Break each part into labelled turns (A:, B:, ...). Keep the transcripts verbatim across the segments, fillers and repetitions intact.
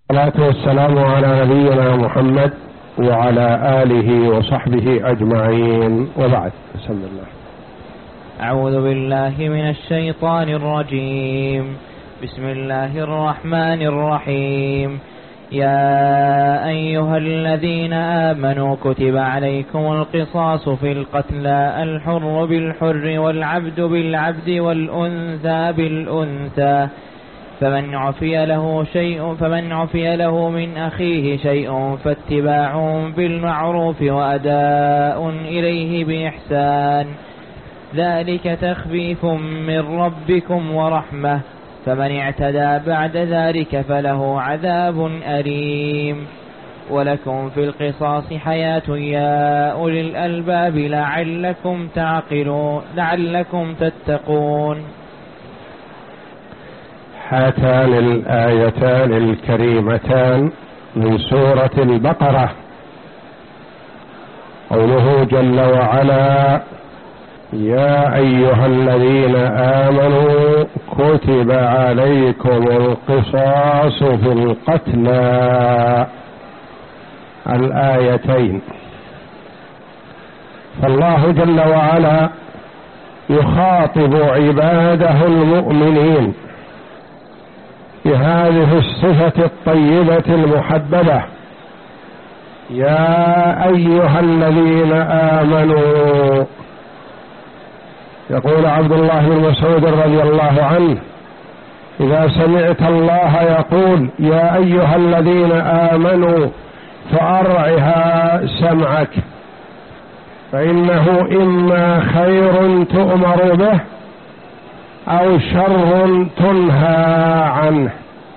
A: والصلاة والسلام على نبينا محمد وعلى آله وصحبه أجمعين، وبعد. بسم الله.
B: أعوذ بالله من الشيطان الرجيم. بسم الله الرحمن الرحيم. يا أيها الذين آمنوا كتب عليكم القصاص في القتلى، الحر بالحر والعبد بالعبد والأنثى بالأنثى، فمن عفي له شيء فمن عفي له من أخيه شيء فاتباع بالمعروف وأداء إليه بإحسان، ذلك تخفيف من ربكم ورحمة، فمن اعتدى بعد ذلك فله عذاب أليم. ولكم في القصاص حياة يا أولي الألباب لعلكم تعقلون لعلكم تتقون.
A: هاتان الآيتان الكريمتان من سورة البقرة، قوله جل وعلا: يا أيها الذين آمنوا كتب عليكم القصاص في القتلى، الآيتين. فالله جل وعلا يخاطب عباده المؤمنين بهذه الصفة الطيبة المحببة: يا أيها الذين آمنوا. يقول عبد الله بن مسعود رضي الله عنه: إذا سمعت الله يقول يا أيها الذين آمنوا فأرعها سمعك، فإنه إما خير تؤمر به أو شر تنهى عنه.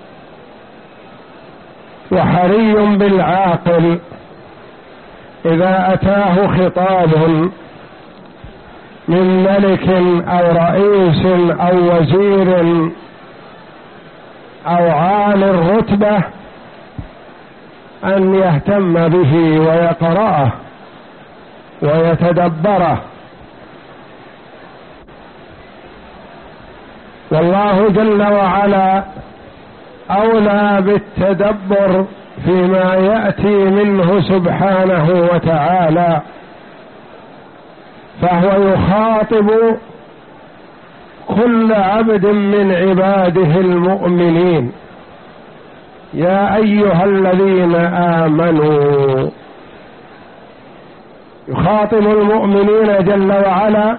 A: وحري بالعاقل إذا أتاه خطاب من ملك أو رئيس أو وزير أو عالي الرتبة أن يهتم به ويقرأه ويتدبره. والله جل وعلا أولى بالتدبر فيما يأتي منه سبحانه وتعالى، فهو يخاطب كل عبد من عباده المؤمنين: يا أيها الذين آمنوا. يخاطب المؤمنين جل وعلا،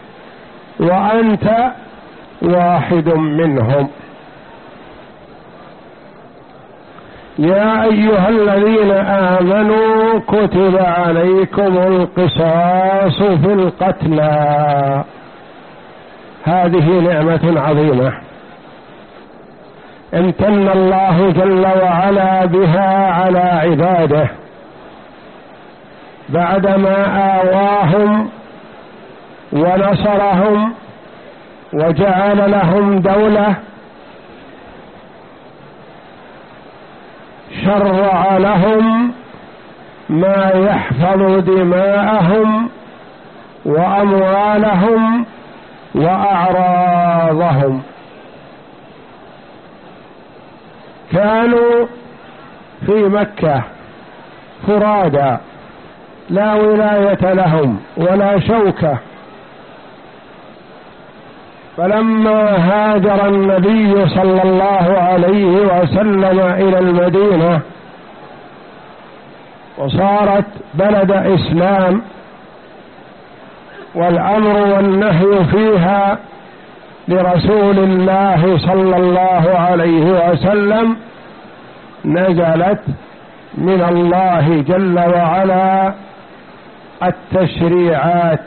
A: وأنت واحد منهم. يا أيها الذين آمنوا كتب عليكم القصاص في القتلى. هذه نعمة عظيمة امتن الله جل وعلا بها على عباده بعدما آواهم ونصرهم وجعل لهم دولة، شرع لهم ما يحفظ دماءهم وأموالهم وأعراضهم. كانوا في مكة فرادى لا ولاية لهم ولا شوكة، فلما هاجر النبي صلى الله عليه وسلم إلى المدينة وصارت بلد إسلام والأمر والنهي فيها لرسول الله صلى الله عليه وسلم، نزلت من الله جل وعلا التشريعات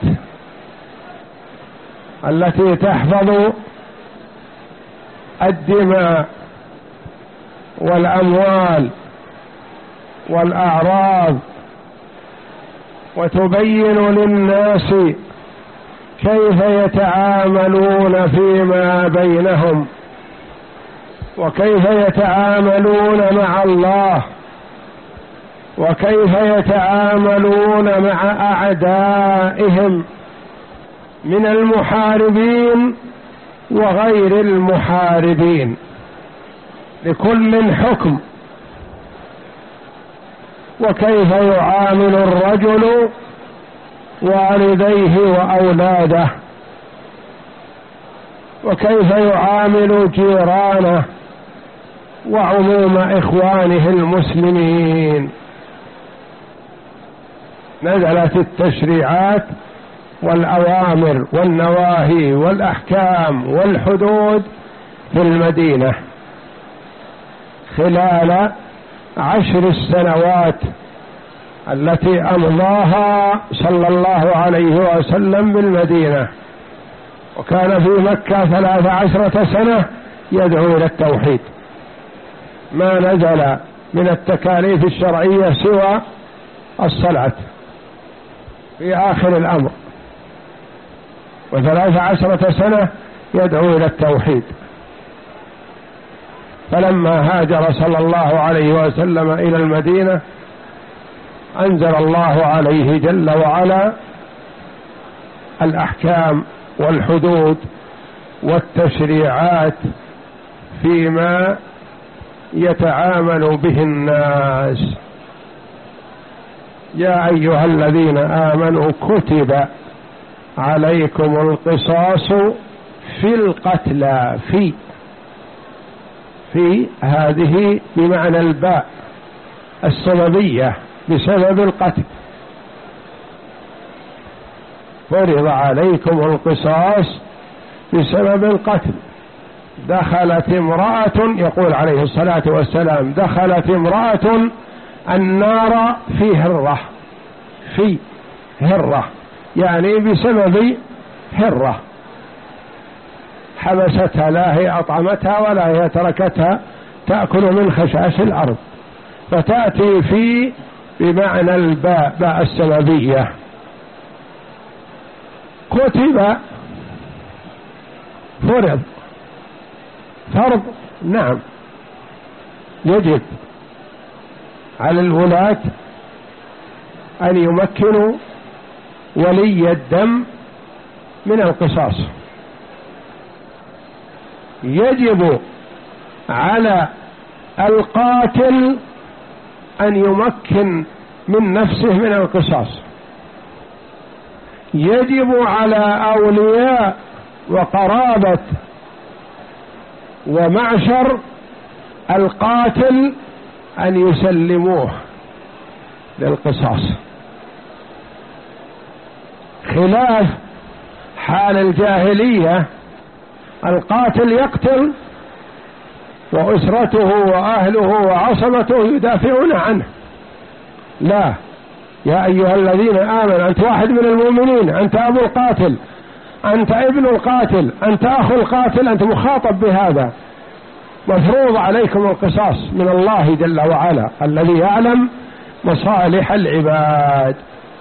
A: التي تحفظ الدماء والأموال والأعراض، وتبين للناس كيف يتعاملون فيما بينهم وكيف يتعاملون مع الله وكيف يتعاملون مع أعدائهم من المحاربين وغير المحاربين. لكل حكم وكيف يعامل الرجل والديه وأولاده، وكيف يعامل جيرانه وعموم إخوانه المسلمين. نزلت التشريعات والأوامر والنواهي والأحكام والحدود في المدينة خلال عشر السنوات التي أمضاها صلى الله عليه وسلم بالمدينة، وكان في مكة ثلاث عشرة سنة يدعو إلى التوحيد، ما نزل من التكاليف الشرعية سوى الصلاة في آخر الأمر، وثلاث عشرة سنة يدعو إلى التوحيد. فلما هاجر صلى الله عليه وسلم إلى المدينة أنزل الله عليه جل وعلا الأحكام والحدود والتشريعات فيما يتعامل به الناس. يا أيها الذين آمنوا كتب عليكم القصاص في القتلى، في في هذه بمعنى الباء السببية بسبب القتل. فرض عليكم القصاص بسبب القتل. دخلت امرأة، يقول عليه الصلاة والسلام، دخلت امرأة النار في هرة، في هرة يعني بسبب هرة، حبستها، لا هي أطعمتها ولا هي تركتها تأكل من خشاش الأرض. فتأتي في بمعنى الباء، باء السببية. كتب فرض، فرض نعم، يجب على الولاة أن يمكنوا ولي الدم من القصاص. يجب على القاتل أن يمكن من نفسه من القصاص. يجب على أولياء وقرابة ومعشر القاتل أن يسلموه للقصاص، خلاف حال الجاهلية. القاتل يقتل وأسرته وأهله وعصبته يدافعون عنه. لا، يا أيها الذين آمنوا، أنت واحد من المؤمنين، أنت أبو القاتل، أنت ابن القاتل، أنت أخو القاتل، أنت مخاطب بهذا. مفروض عليكم القصاص من الله جل وعلا الذي يعلم مصالح العباد.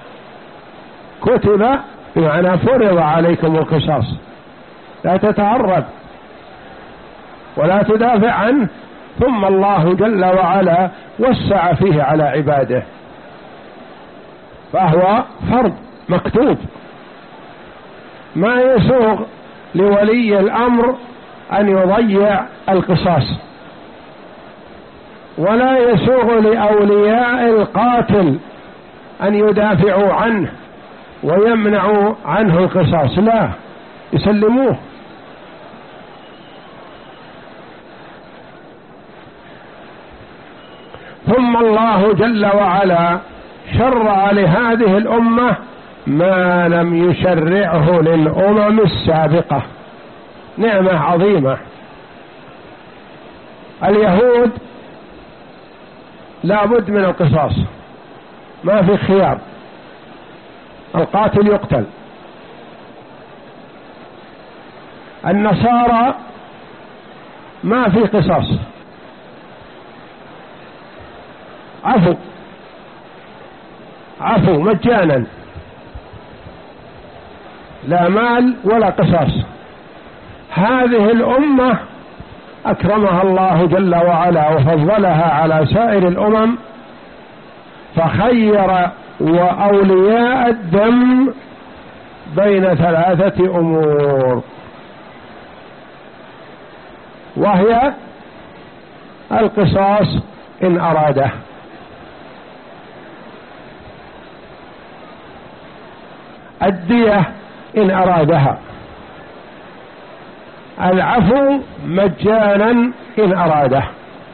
A: كتب بمعنى فرض عليكم القصاص، لا تتهرب ولا تدافع عنه. ثم الله جل وعلا وسع فيه على عباده، فهو فرض مكتوب. ما يسوغ لولي الأمر أن يضيع القصاص، ولا يسوغ لأولياء القاتل أن يدافعوا عنه ويمنعوا عنه القصاص، لا، يسلموه. ثم الله جل وعلا شرع لهذه الأمة ما لم يشرعه للأمم السابقة، نعمة عظيمة. اليهود لا بد من القصاص، ما في خيار، القاتل يقتل. النصارى ما في قصاص، عفو عفو مجانا، لا مال ولا قصاص. هذه الأمة أكرمها الله جل وعلا وفضلها على سائر الأمم، فخير وأولياء الدم بين ثلاثة أمور، وهي القصاص إن أراده، الدية إن أرادها، العفو مجانا إن أراده.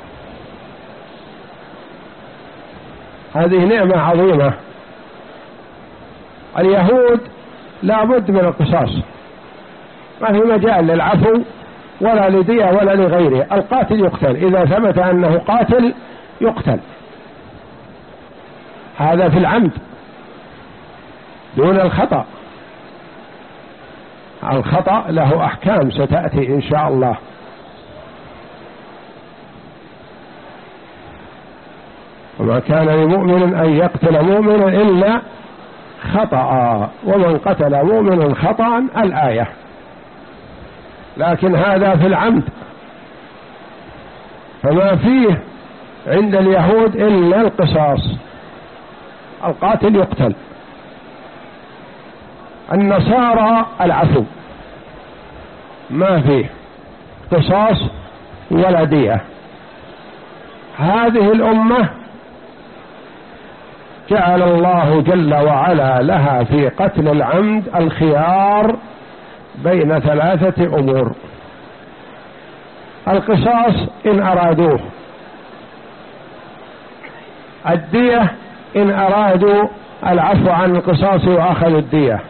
A: هذه نعمة عظيمة. اليهود لا بد من القصاص، ما في مجال للعفو ولا لدية ولا لغيره. القاتل يقتل، إذا ثبت أنه قاتل يقتل، هذا في العمد دون الخطأ. الخطأ له أحكام ستأتي إن شاء الله. وما كان لمؤمن أن يقتل مؤمنا إلا خطأ، ومن قتل مؤمنا خطأ الآية. لكن هذا في العمد، فما فيه عند اليهود إلا القصاص، القاتل يقتل. النصارى العفو، ما فيه قصاص ولا دية. هذه الأمة جعل الله جل وعلا لها في قتل العمد الخيار بين ثلاثة أمور: القصاص إن أرادوه، الدية إن أرادوا العفو عن القصاص وأخذوا الدية،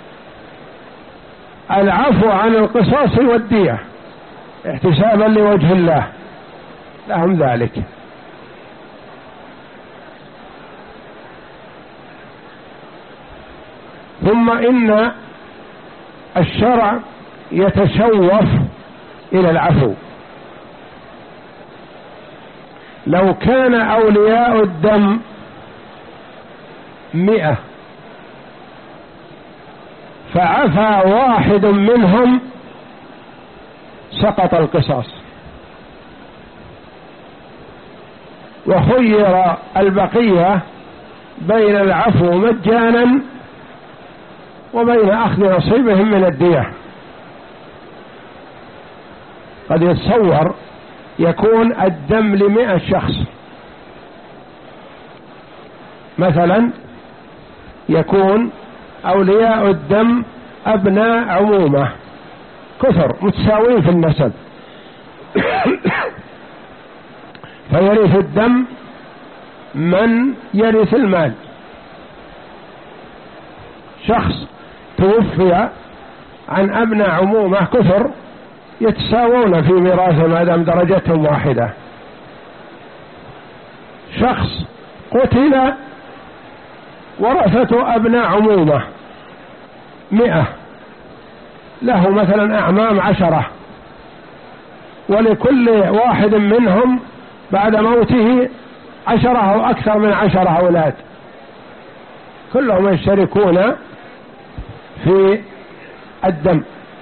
A: العفو عن القصاص والدية احتسابا لوجه الله لهم ذلك. ثم إن الشرع يتشوف إلى العفو. لو كان أولياء الدم مئة فعفى واحد منهم سقط القصاص، وخير البقية بين العفو مجانا وبين أخذ نصيبهم من الدية. قد يتصور يكون الدم لمئة شخص مثلا، يكون أولياء الدم أبناء عمومة كثر متساويين في النسب، فيرث الدم من يرث المال. شخص توفي عن أبناء عمومة كثر يتساوون في ميراثه ما دام درجتهم واحدة. شخص قتل ورثته أبناء عمومة مئة، له مثلا أعمام عشرة، ولكل واحد منهم بعد موته عشرة أو أكثر من عشرة أولاد، كلهم يشتركون في الدم.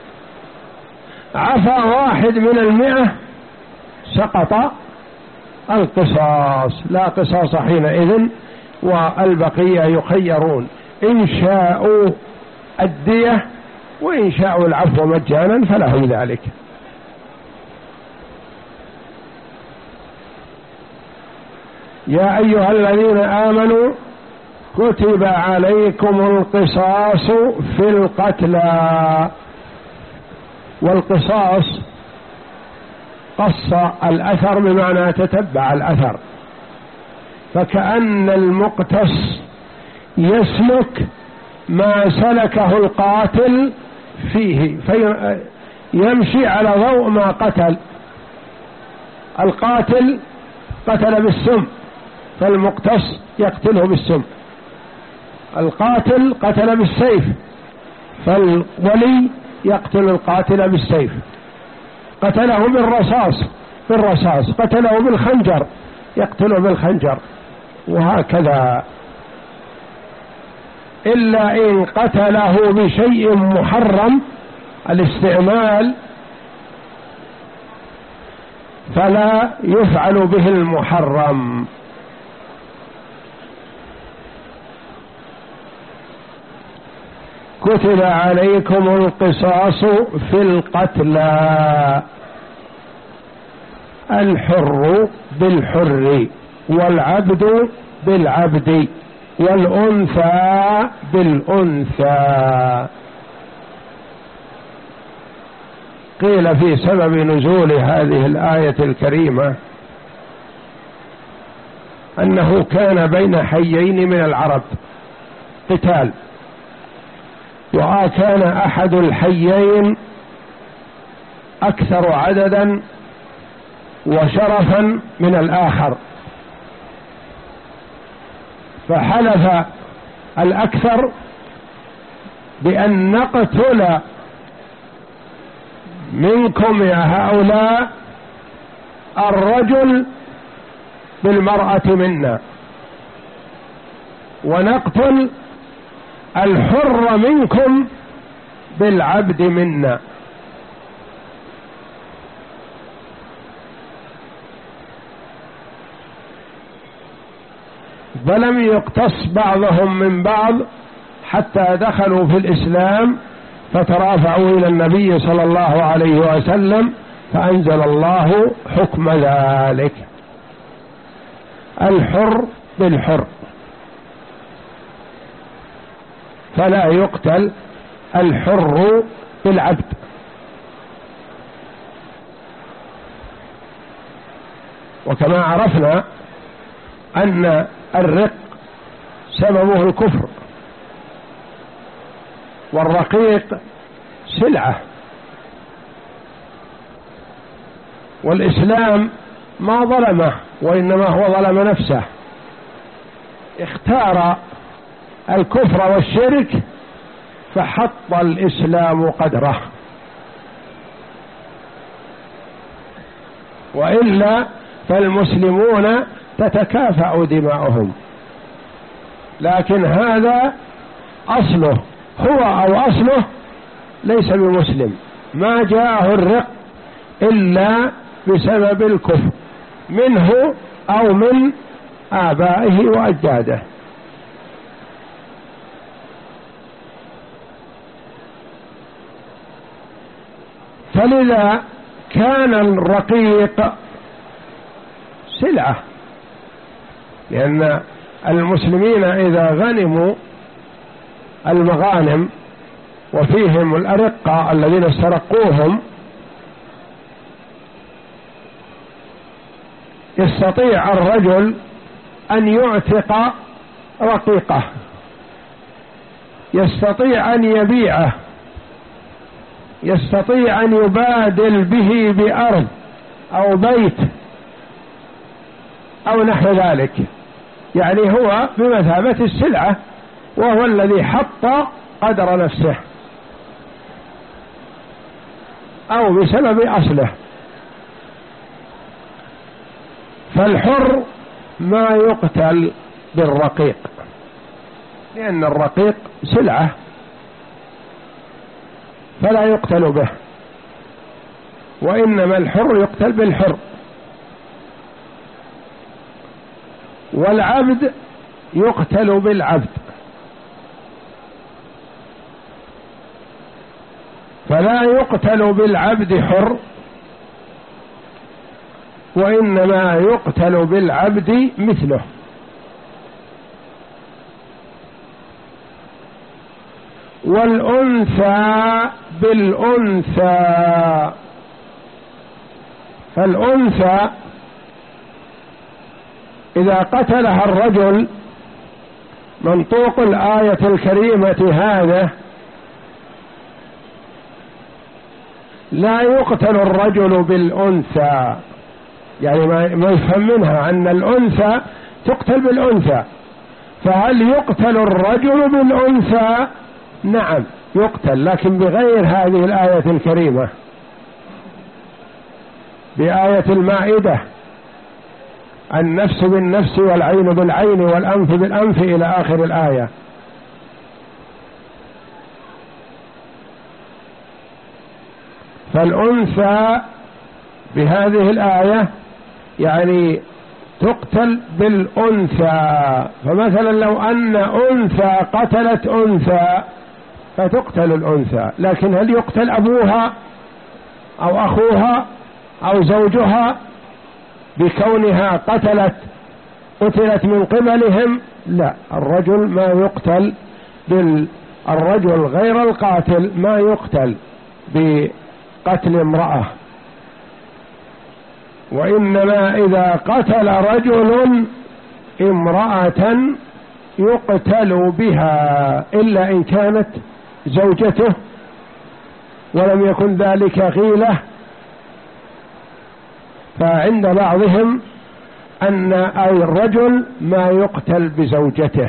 A: عفى واحد من المئة سقط القصاص، لا قصاص حينئذ، والبقية يخيرون إن شاءوا الدية وإن شاءوا العفو مجانا فلهم ذلك. يا أيها الذين آمنوا كتب عليكم القصاص في القتلى. والقصاص قص الأثر بمعنى تتبع الأثر، فكأن المقتص يسلك ما سلكه القاتل فيه، فيمشي على ضوء ما قتل. القاتل قتل بالسم فالمقتص يقتله بالسم، القاتل قتل بالسيف فالولي يقتل القاتل بالسيف، قتله بالرصاص بالرصاص قتله بالخنجر يقتله بالخنجر، وهكذا. إلا إن قتله بشيء محرم الاستعمال فلا يفعل به المحرم. كتب عليكم القصاص في القتلى، الحر بالحر والعبد بالعبد والأنثى بالأنثى. قيل في سبب نزول هذه الآية الكريمة أنه كان بين حيين من العرب قتال، وكان أحد الحيين أكثر عددا وشرفا من الآخر، فحلف الأكثر بأن نقتل منكم يا هؤلاء الرجل بالمرأة منا، ونقتل الحر منكم بالعبد منا. فلم يقتص بعضهم من بعض حتى دخلوا في الإسلام، فترافعوا إلى النبي صلى الله عليه وسلم، فأنزل الله حكم ذلك: الحر بالحر، فلا يقتل الحر بالعبد. وكما عرفنا أن الرق سببه الكفر، والرقيق سلعة، والإسلام ما ظلمه وإنما هو ظلم نفسه، اختار الكفر والشرك فحط الإسلام قدره، وإلا فالمسلمون تتكافأ دماؤهم، لكن هذا أصله هو أو أصله ليس بمسلم، ما جاءه الرق إلا بسبب الكفر منه أو من آبائه وأجداده. فلذا كان الرقيق سلعة، لأن المسلمين إذا غنموا المغانم وفيهم الأرقة الذين استرقوهم يستطيع الرجل أن يعتق رقيقه، يستطيع أن يبيعه، يستطيع أن يبادل به بأرض أو بيت أو نحو ذلك، يعني هو بمثابة السلعة، وهو الذي حط قدر نفسه أو بسبب أصله. فالحر ما يقتل بالرقيق، لأن الرقيق سلعة فلا يقتل به، وإنما الحر يقتل بالحر. والعبد يقتل بالعبد، فلا يقتل بالعبد حر، وإنما يقتل بالعبد مثله. والأنثى بالأنثى، فالأنثى إذا قتلها الرجل منطوق الآية الكريمة هذا لا يقتل الرجل بالأنثى، يعني ما يفهم منها أن الأنثى تقتل بالأنثى. فهل يقتل الرجل بالأنثى؟ نعم يقتل، لكن بغير هذه الآية الكريمة، بآية المائدة: النفس بالنفس والعين بالعين والأنف بالأنف إلى آخر الآية. فالأنثى بهذه الآية يعني تقتل بالأنثى. فمثلا لو أن أنثى قتلت أنثى فتقتل الأنثى، لكن هل يقتل أبوها أو أخوها أو زوجها بكونها قتلت قتلت من قبلهم لا، الرجل ما يقتل بال الرجل غير القاتل ما يقتل بقتل امرأة، وإنما إذا قتل رجل امرأة يقتل بها إلا إن كانت زوجته ولم يكن ذلك غيلة. فعند بعضهم أن أي الرجل ما يقتل بزوجته.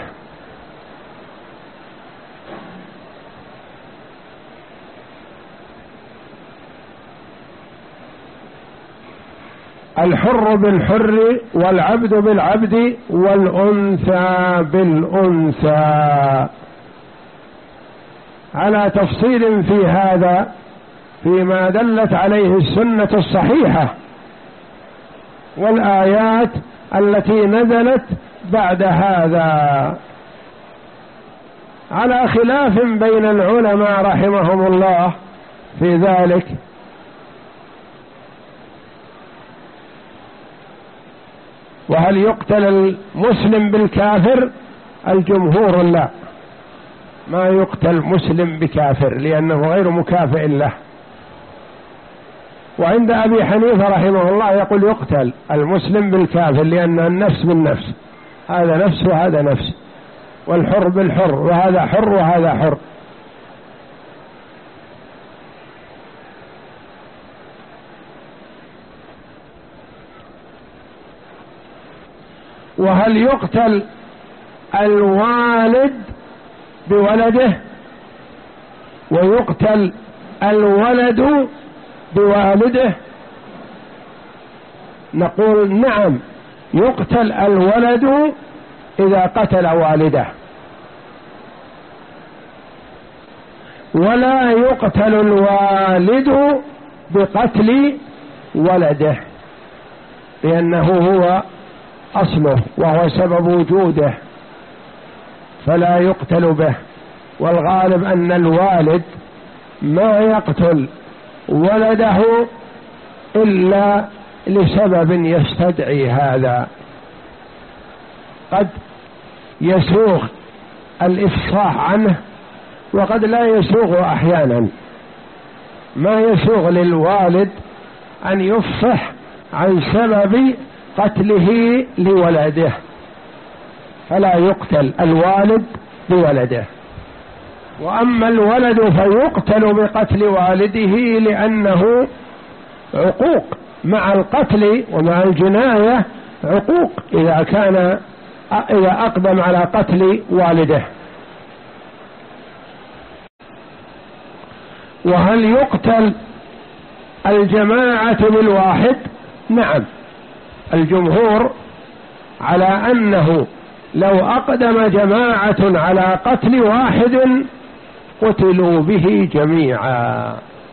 A: الحر بالحر والعبد بالعبد والأنثى بالأنثى، على تفصيل في هذا فيما دلت عليه السنة الصحيحة والآيات التي نزلت بعد هذا، على خلاف بين العلماء رحمهم الله في ذلك. وهل يقتل المسلم بالكافر؟ الجمهور لا، ما يقتل مسلم بكافر لأنه غير مكافئ له. وعند أبي حنيفة رحمه الله يقول يقتل المسلم بالكافر لأن النفس بالنفس، هذا نفس وهذا نفس، والحر بالحر، وهذا حر وهذا حر. وهل يقتل الوالد بولده ويقتل الولد بوالده؟ نقول نعم، يقتل الولد إذا قتل والده، ولا يقتل الوالد بقتل ولده لأنه هو أصله وهو سبب وجوده، فلا يقتل به. والغالب أن الوالد ما يقتل ولده إلا لسبب يستدعي هذا، قد يسوغ الإفصاح عنه وقد لا يسوغ أحيانا. ما يسوغ للوالد أن يفصح عن سبب قتله لولده، فلا يقتل الوالد بولده. وأما الولد فيقتل بقتل والده لأنه عقوق، مع القتل ومع الجناية عقوق إذا كان إذا أقدم على قتل والده. وهل يقتل الجماعة بالواحد؟ نعم، الجمهور على أنه لو أقدم جماعة على قتل واحد قتلوا به جميعا،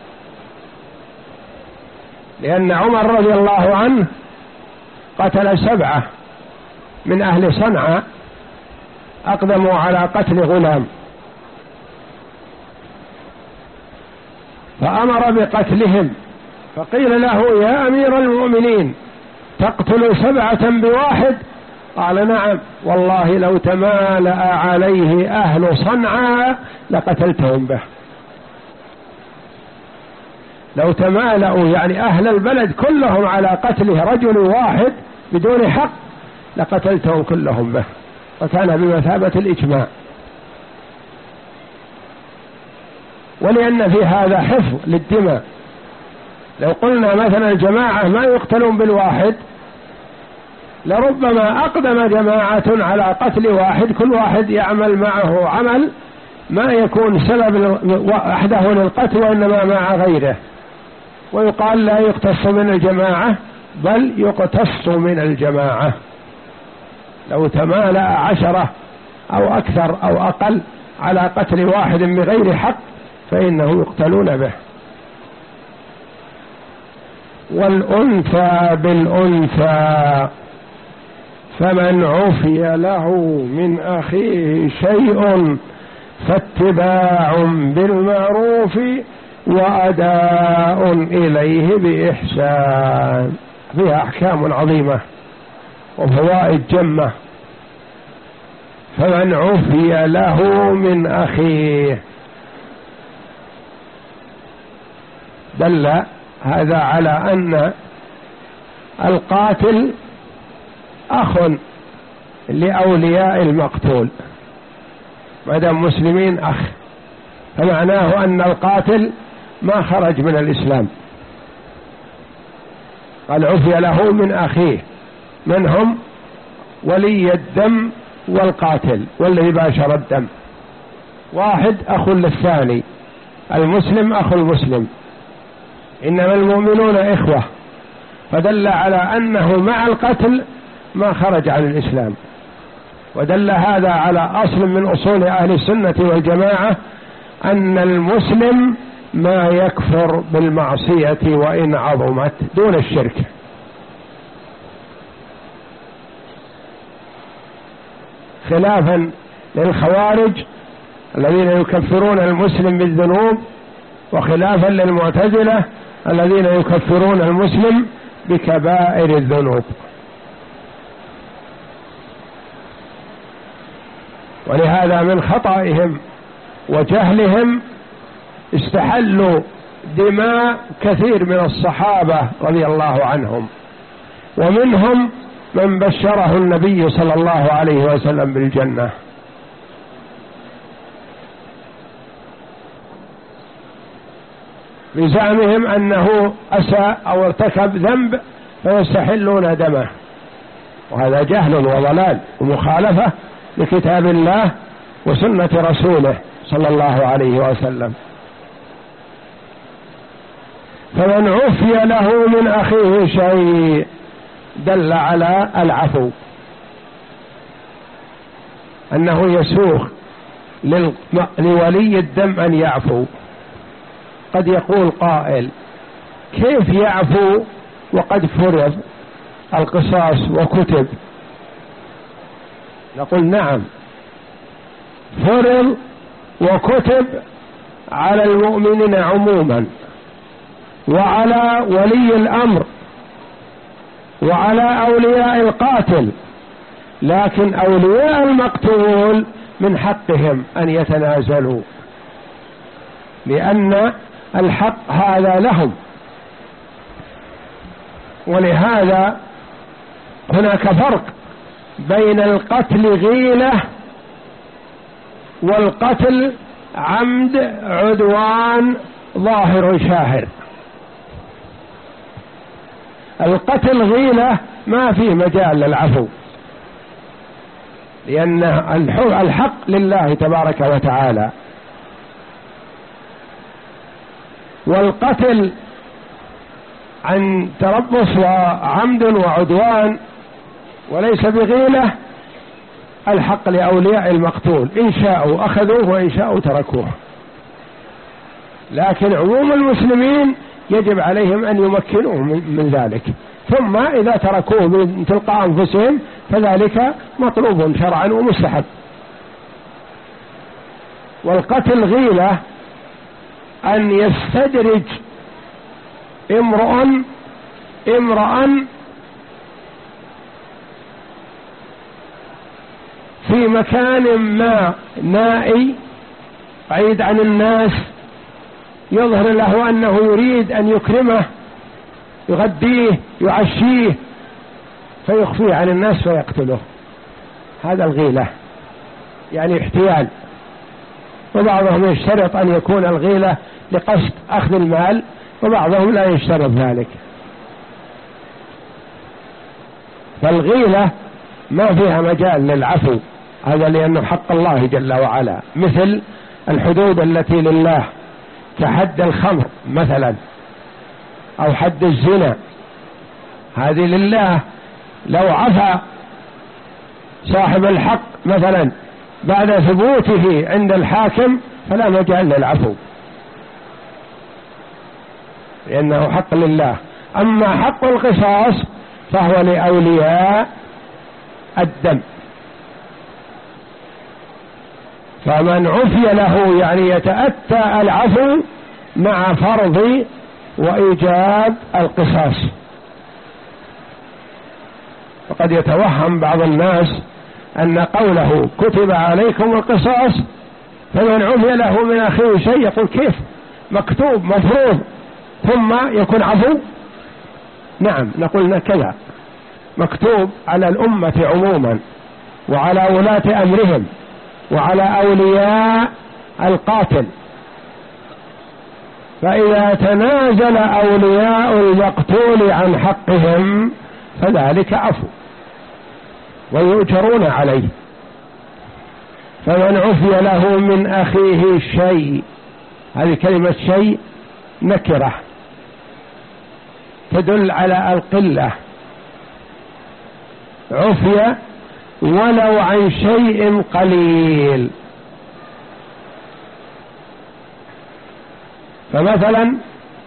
A: لأن عمر رضي الله عنه قتل سبعة من أهل صنعاء أقدموا على قتل غلام، فأمر بقتلهم، فقيل له يا أمير المؤمنين تقتل سبعة بواحد؟ قال نعم، والله لو تمالأ عليه أهل صنعاء لقتلتهم به. لو تمالأوا يعني أهل البلد كلهم على قتله رجل واحد بدون حق لقتلتهم كلهم به، وكان بمثابة الإجماع. ولأن في هذا حفظ للدماء، لو قلنا مثلا الجماعة ما يقتلون بالواحد لربما أقدم جماعة على قتل واحد، كل واحد يعمل معه عمل ما يكون سبب وحده للقتل وإنما مع غيره، ويقال لا يقتص من الجماعة بل يقتص من الجماعة. لو تمالأ عشرة أو أكثر أو أقل على قتل واحد بغير حق فإنه يقتلون به. والأنثى بالأنثى، فمن عفي له من أخيه شيء فاتباع بالمعروف وأداء إليه بإحسان. فيها أحكام عظيمة وفوائد جمة. فمن عفي له من أخيه. دل هذا على أن القاتل أخ لأولياء المقتول، ما دام مسلمين أخ، فمعناه أن القاتل ما خرج من الإسلام. قال عفي له من أخيه، من هم؟ ولي الدم والقاتل والذي باشر الدم، واحد أخ للثاني، المسلم أخو المسلم، إنما المؤمنون إخوة، فدل على أنه مع القتل ما خرج عن الإسلام. ودل هذا على أصل من أصول أهل السنة والجماعة، أن المسلم ما يكفر بالمعصية وإن عظمت دون الشرك. خلافا للخوارج الذين يكفرون المسلم بالذنوب، وخلافا للمعتزلة الذين يكفرون المسلم بكبائر الذنوب. ولهذا من خطئهم وجهلهم استحلوا دماء كثير من الصحابة رضي الله عنهم، ومنهم من بشره النبي صلى الله عليه وسلم بالجنة. بزعمهم أنه أساء أو ارتكب ذنب فيستحلون دمه، وهذا جهل وضلال ومخالفة لكتاب الله وسنة رسوله صلى الله عليه وسلم. فمن عفي له من أخيه شيء دل على العفو، أنه يسوغ لولي الدم أن يعفو. قد يقول قائل كيف يعفو وقد فرض القصاص وكتب؟ نقول نعم، فرض وكتب على المؤمنين عموما، وعلى ولي الأمر، وعلى أولياء القاتل، لكن أولياء المقتول من حقهم أن يتنازلوا، لأن الحق هذا لهم. ولهذا هناك فرق بين القتل غيلة والقتل عمد عدوان ظاهر شاهر. القتل غيلة ما فيه مجال للعفو، لأن الحق لله تبارك وتعالى. والقتل عن تربص وعمد وعدوان وليس بغيلة الحق لأولياء المقتول، إن شاءوا أخذوه وإن شاءوا تركوه. لكن عموم المسلمين يجب عليهم أن يمكنوه من ذلك، ثم إذا تركوه من تلقاء أنفسهم فذلك مطلوب شرعا ومستحب. والقتل غيلة أن يستدرج امرؤ امرأ في مكان ما نائي بعيد عن الناس، يظهر له أنه يريد أن يكرمه، يغديه يعشيه، فيخفيه عن الناس فيقتله. هذا الغيلة، يعني احتيال. وبعضهم يشترط أن يكون الغيلة لقصد أخذ المال، وبعضهم لا يشترط ذلك. فالغيلة ما فيها مجال للعفو، هذا لأنه حق الله جل وعلا، مثل الحدود التي لله كحد الخمر مثلا أو حد الزنا، هذه لله. لو عفى صاحب الحق مثلا بعد ثبوته عند الحاكم فلا مجال للعفو، لأنه حق لله. أما حق القصاص فهو لأولياء الدم. فمن عفي له يعني يتأتى العفو مع فرض وإيجاب القصاص. وقد يتوهم بعض الناس أن قوله كتب عليكم القصاص فمن عفي له من أخيه شيء يقول كيف مكتوب مفروض ثم يكون عفو؟ نعم نقول كذا، مكتوب على الأمة عموما وعلى ولاة أمرهم وعلى أولياء القاتل، فإذا تنازل أولياء المقتول عن حقهم فذلك عفو ويؤجرون عليه. فمن عفي له من أخيه شيء، هذه كلمة شيء نكرة تدل على القلة، عفي ولو عن شيء قليل. فمثلا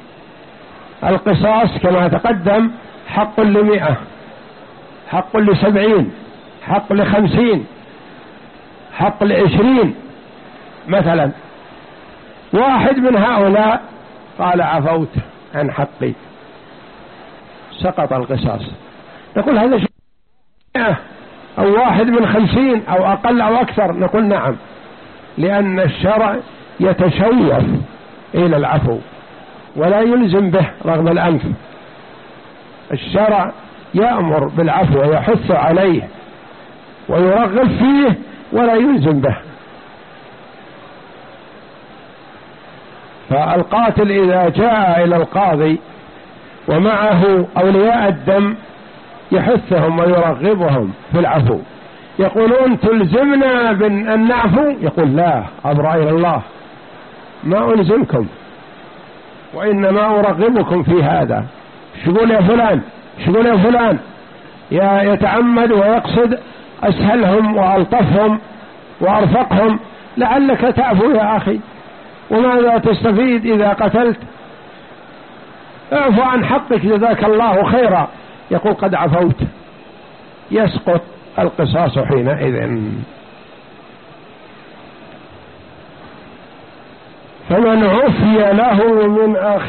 A: القصاص كما تقدم حق لمئة، حق لسبعين، حق لخمسين، حق لعشرين مثلا، واحد من هؤلاء قال عفوت عن حقي سقط القصاص، نقول هذا شيء أو واحد من خمسين أو أقل أو أكثر، نقول نعم، لأن الشرع يتشوف إلى العفو ولا يلزم به رغم الأنف. الشرع يأمر بالعفو ويحث عليه ويرغب فيه ولا يلزم به. فالقاتل إذا جاء إلى القاضي ومعه أولياء الدم يحثهم ويرغبهم في العفو، يقولون تلزمنا بأن نعفو، يقول لا، أبرأ إلى الله، ما ألزمكم وإنما أرغبكم في هذا. شقول يا فلان، شقول يا فلان، يتعمد ويقصد أسهلهم وألطفهم وأرفقهم لعلك تعفو يا أخي، وماذا تستفيد إذا قتلت؟ اعفو عن حقك جزاك الله خيرا، يقول قد عفوت، يسقط القصاص حينئذ. فمن عفي له من أخيه